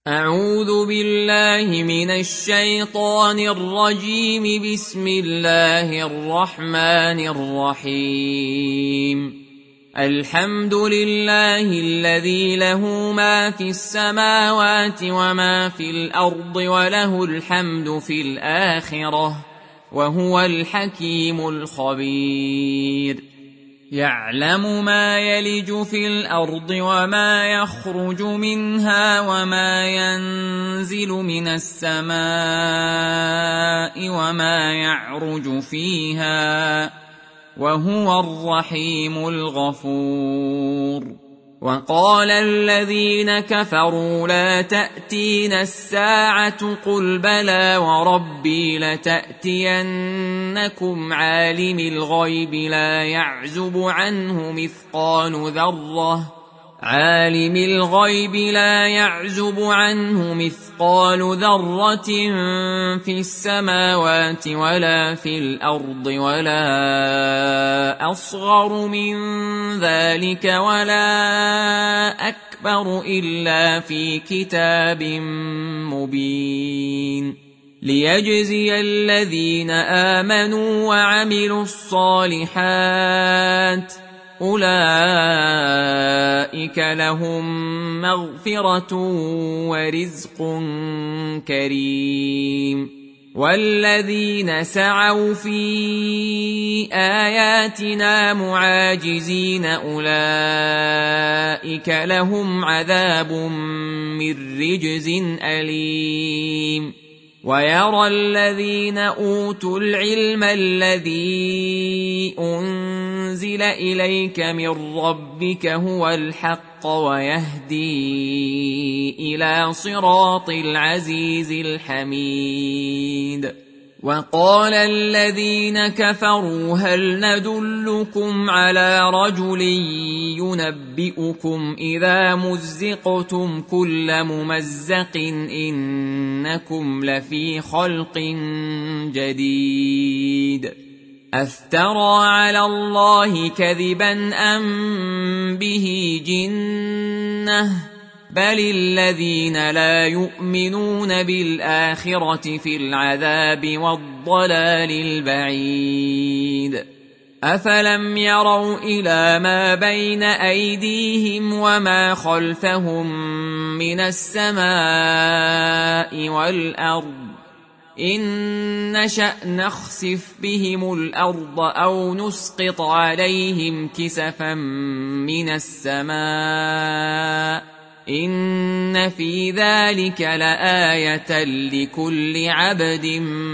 أعوذ بالله من الشيطان الرجيم. بسم الله الرحمن الرحيم. الحمد لله الذي له ما في السماوات وما في الأرض وله الحمد في الآخرة وهو الحكيم الخبير. يعلم ما يلج في الأرض وما يخرج منها وما ينزل من السماء وما يعرج فيها وهو الرحيم الغفور. وقال الذين كفروا لا تأتينا الساعة قل بلى وربي لتأتينكم عالم الغيب لا يعزب عنه مثقال ذرة في السماوات ولا في الأرض ولا أصغر من ذلك ولا أكبر إلا في كتاب مبين ليجزي الذين آمنوا وعملوا الصالحات أولئك لهم مغفرة ورزق كريم. والذين سعوا في آياتنا معاجزين أولئك لهم عذاب من رجز أليم. ويرى الذين أوتوا العلم الذي أنزل إليك من ربك هو الحق ويهدي إلى صراط العزيز الحميد. وقال الذين كفروا هل ندلكم على رجل ينبئكم إذا مزقتم كل ممزق إنكم لفي خلق جديد أفترى على الله كذبا أم به جنة بل الذين لا يؤمنون بالآخرة في العذاب والضلال البعيد. أفلم يروا إلى ما بين أيديهم وما خلفهم من السماء والأرض إن نشأ نخسف بهم الأرض أو نسقط عليهم كسفا من السماء إن في ذلك لآية لكل عبد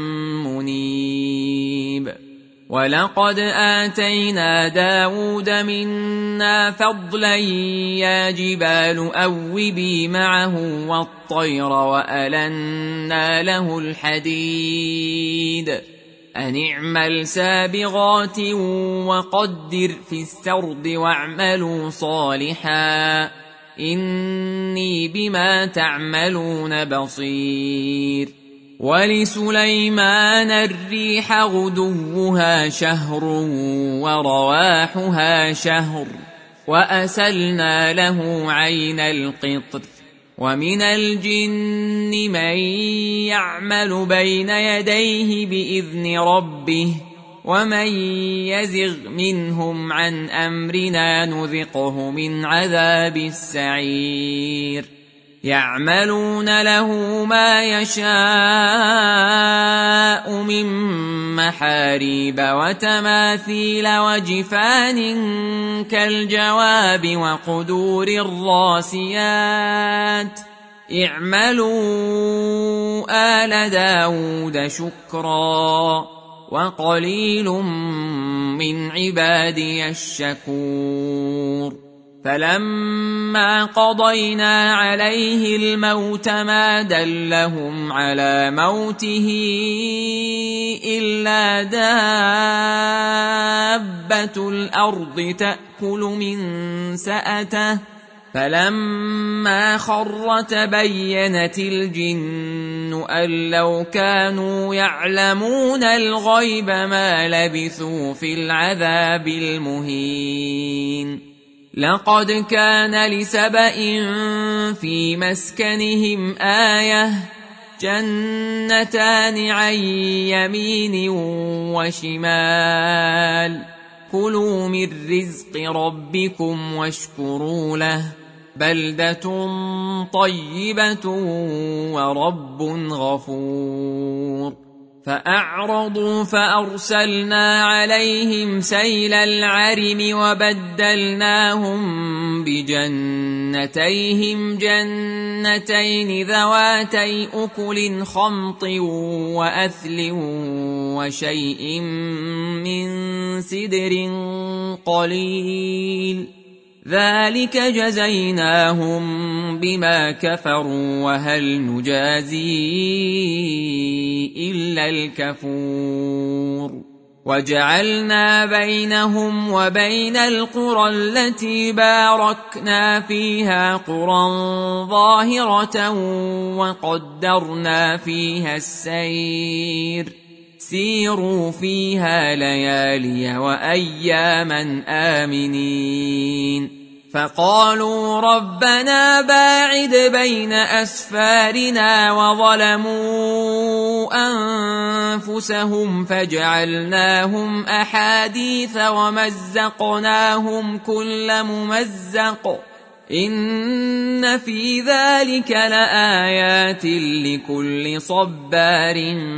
منيب. ولقد آتينا داود منا فضلا يا جبال أوبي معه والطير وألنا له الحديد أن اعمل سابغات وقدر في السرد واعملوا صالحا إني بما تعملون بصير. ولسليمان الريح غدوها شهر ورواحها شهر وأسلنا له عين القطر. ومن الجن من يعمل بين يديه بإذن ربه ومن يزغ منهم عن أمرنا نذقه من عذاب السعير. يعملون له ما يشاء من محاريب وتماثيل وجفان كالجواب وقدور الراسيات اعملوا آل داود شكرا وقليل من عبادي الشكور. فلما قضينا عليه الموت ما دلهم على موته إلا دابة الأرض تأكل من سأته فلما خر تبينت الجن أن لو كانوا يعلمون الغيب ما لبثوا في العذاب المهين. لقد كان لسبإ في مسكنهم آية جنتان عن يمين وشمال كلوا من رزق ربكم واشكروا له بلدة طيبة ورب غفور فأعرضوا فأرسلنا عليهم سيل العرم وبدلناهم بجنتيهم جنتين ذواتي أكل خمط وأثل وشيء من سدر قليل ذلك جزيناهم بما كفروا وهل نجازي إلا الكفور وجعلنا بينهم وبين القرى التي باركنا فيها قرى ظاهرة وقدرنا فيها السير سيروا فيها ليالي وأياما آمنين فقالوا ربنا باعد بين أسفارنا وظلموا أنفسهم فجعلناهم أحاديث ومزقناهم كل ممزق إن في ذلك لآيات لكل صبار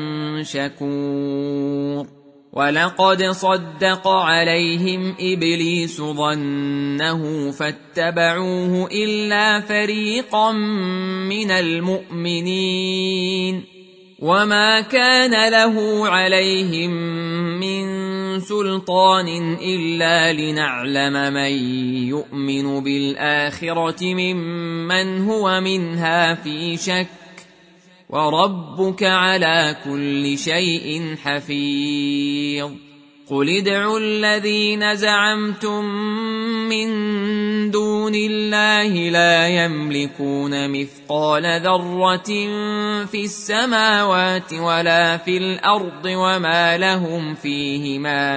شكور ولقد صدق عليهم إبليس ظنه فاتبعوه إلا فريقا من المؤمنين وما كان له عليهم من سلطان إلا لنعلم من يؤمن بالآخرة ممن هو منها في شك وربك على كل شيء حفيظ قل ادعوا الذين زعمتم من دون الله لا يملكون مثقال ذرة في السماوات ولا في الأرض وما لهم فيهما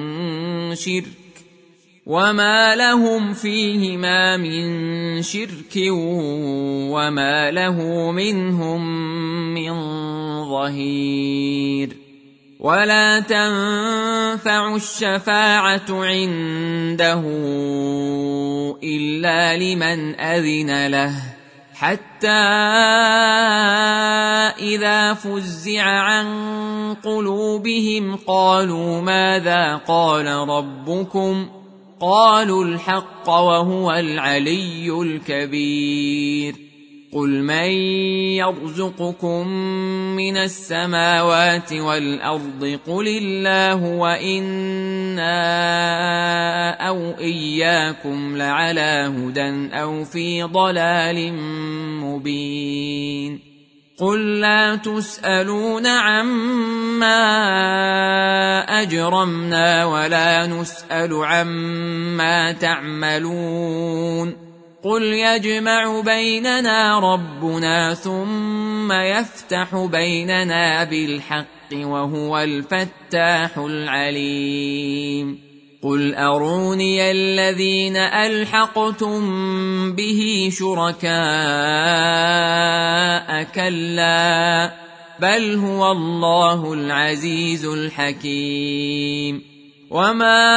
من شرك وما له منهم من ظهير ولا تنفع الشفاعة عنده إلا لمن أذن له حتى إذا فزع عن قلوبهم قالوا ماذا قال ربكم قالوا الحق وهو العلي الكبير قل من يرزقكم من السماوات والأرض قل الله وإنا أو إياكم لعلى هدى أو في ضلال مبين قل لا تسألون عما أجرمنا ولا نسأل عما تعملون قل يجمع بيننا ربنا ثم يفتح بيننا بالحق وهو الفتاح العليم قل أروني الذين ألحقتم به شركاء كلا بل هو الله العزيز الحكيم وما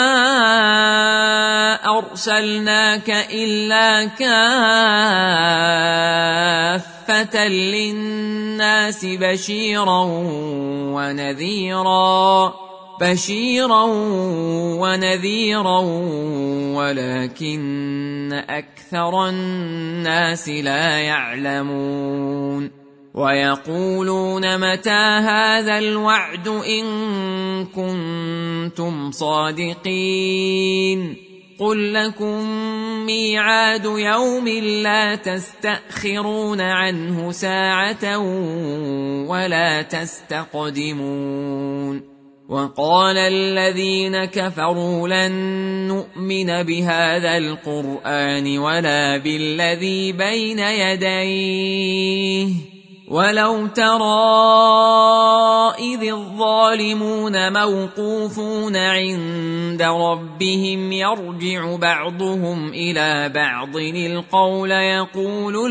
أرسلناك إلا كافة للناس بشيرا ونذيرا ولكن أكثر الناس لا يعلمون ويقولون متى هذا الوعد إن كنتم صادقين قل لكم ميعاد يوم لا تستأخرون عنه ساعة ولا تستقدمون وقال الذين كفروا لن نؤمن بهذا القرآن ولا بالذي بين يديه ولو ترى إذ الظالمون موقوفون عند ربهم يرجع بعضهم إلى بعض القول يقول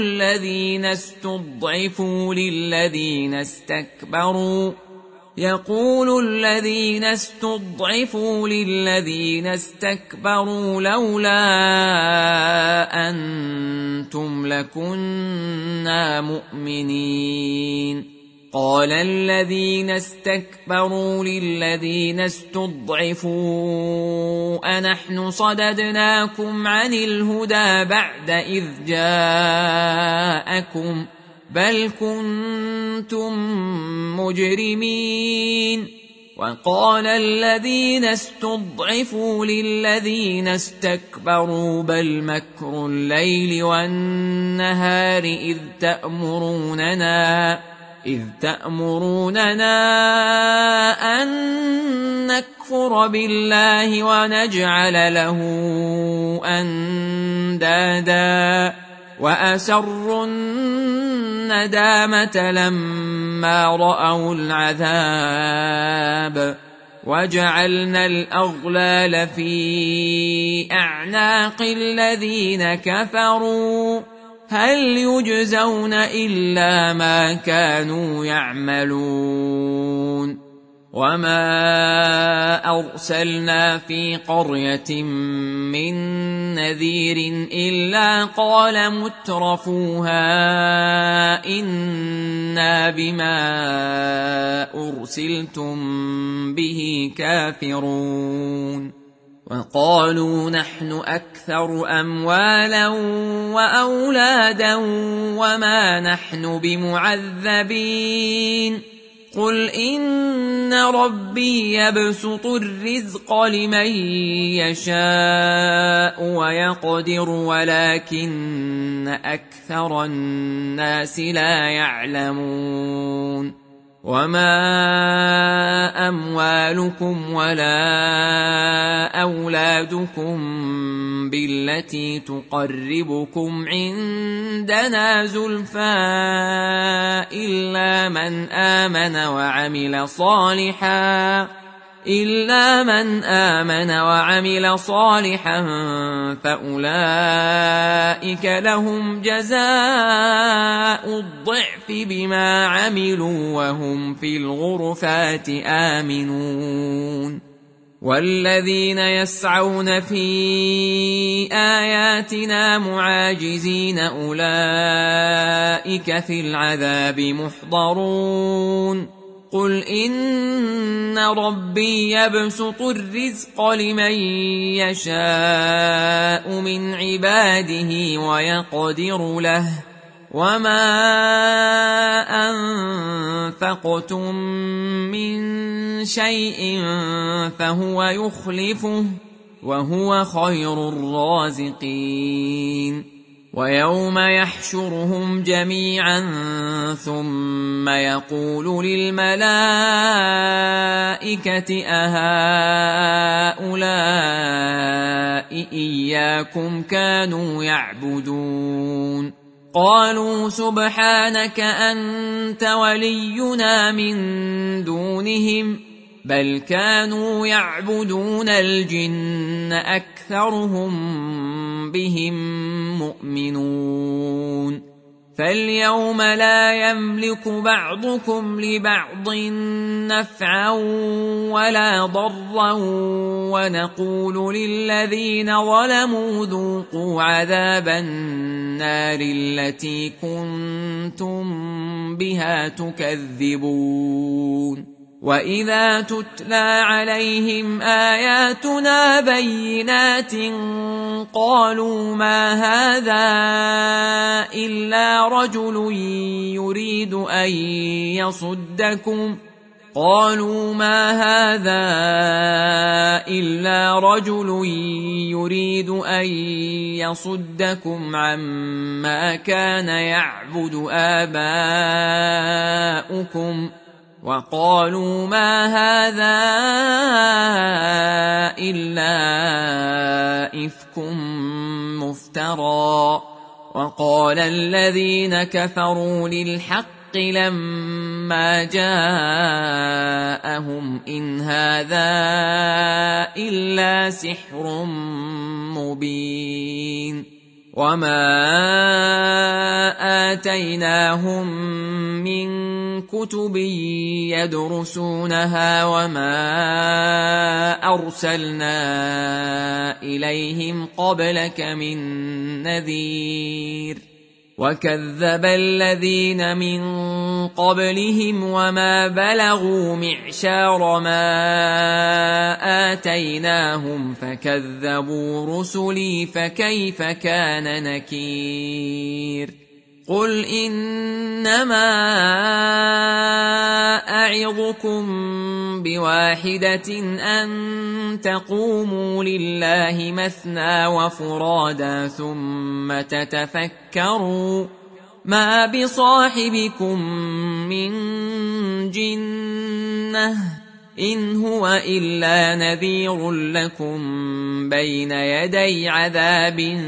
الذين استضعفوا للذين استكبروا لولا أنتم لكنا مؤمنين. قال الذين استكبروا للذين استضعفوا أنحن صددناكم عن الهدى بعد إذ جاءكم بل كنتم مجرمين. وقال الذين استضعفوا للذين استكبروا بل مكر الليل والنهار إذ تأمروننا أن نكفر بالله ونجعل له أندادا وأسروا الندامة لما رأوا العذاب وجعلنا الأغلال في أعناق الذين كفروا هل يجزون إلا ما كانوا يعملون. وما أرسلنا في قرية من نذير إلا قال مترفوها إنا بما أرسلتم به كافرون. وقالوا نحن أكثر أموالا وأولادا وما نحن بمعذبين. قل إن ربي يبسط الرزق لمن يشاء ويقدر ولكن أكثر الناس لا يعلمون. وما أموالكم ولا أولادكم بالتي تقربكم عندنا زلفى إلا من آمن وعمل صالحا فأولئك لهم جزاء الضعف بما عملوا وهم في الغرفات آمنون. والذين يسعون في آياتنا معاجزين أولئك في العذاب محضرون. قل إن ربي يبسط الرزق لمن يشاء من عباده ويقدر له وما أنفقتم من شيء فهو يخلفه وهو خير الرازقين. ويوم يحشرهم جميعا ثم يقول للملائكة أهؤلاء إياكم كانوا يعبدون؟ قالوا سبحانك أنت ولينا من دونهم بل كانوا يعبدون الجن أكثرهم بهم مؤمنون. فاليوم لا يملك بعضكم لبعض نفعا ولا ضرا ونقول للذين ظلموا ذوقوا عذاب النار التي كنتم بها تكذبون. وإذا تتلى عليهم آياتنا بينات قالوا ما هذا إلا رجل يريد أن يصدكم عما كان يعبد آباؤكم وقالوا ما هذا إلا إفك مفترى. وقال الذين كفروا للحق لما جاءهم إن هذا إلا سحر مبين وما آتيناهم من كتب يدرسونها وما أرسلنا إليهم قبلك من نذير وكذب الذين من قبلهم وما بلغوا معشار ما آتيناهم فكذبوا رسلي فكيف كان نكير قل إنما أعظكم بواحدة أن تقوموا لله مثنى وفرادا ثم تتفكروا ما بصاحبكم من جنة إن هو إلا نذير لكم بين يدي عذاب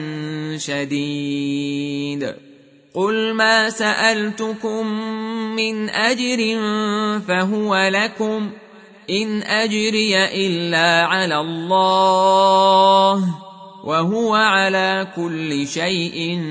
شديد قل ما سألتكم من أجر فهو لكم إن أجري إلا على الله وهو على كل شيء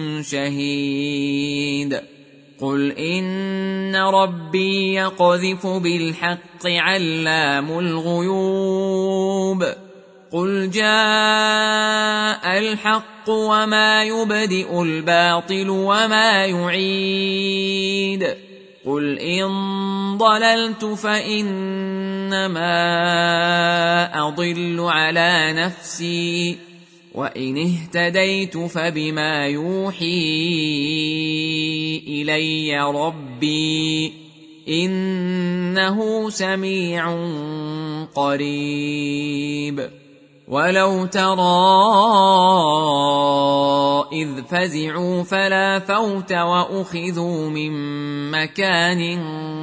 شهيد قل إن ربي يقذف بالحق علام الغيوب قل جاء الحق وما يبدئ الباطل وما يعيد قل إن ضللت فإنما أضل على نفسي وإن اهتديت فبما يوحي إلي ربي إنه سميع قريب ولو ترى إذ فزعوا فلا فوت وأخذوا من مكان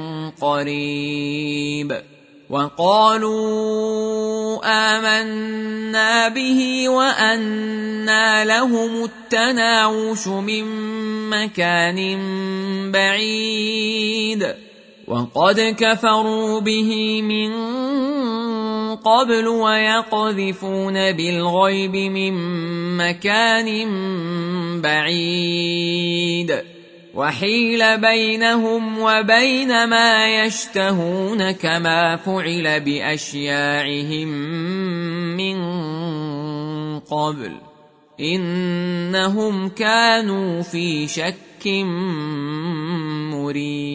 قريب وقالوا آمنا به وأنى لهم التناوش من مكان بعيد وقد كفروا به من قبل ويقذفون بالغيب من مكان بعيد وحيل بينهم وبين ما يشتهون كما فعل بأشياعهم من قبل إنهم كانوا في شك مريب